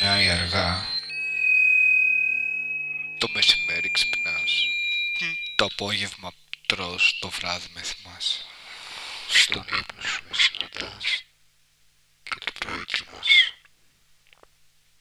ξεκινάει αργά. Το μεσημέρι ξυπνάς. Το απόγευμα τρως, το βράδυ με θυμάσαι. Στον ύπνο σου με συναντάς.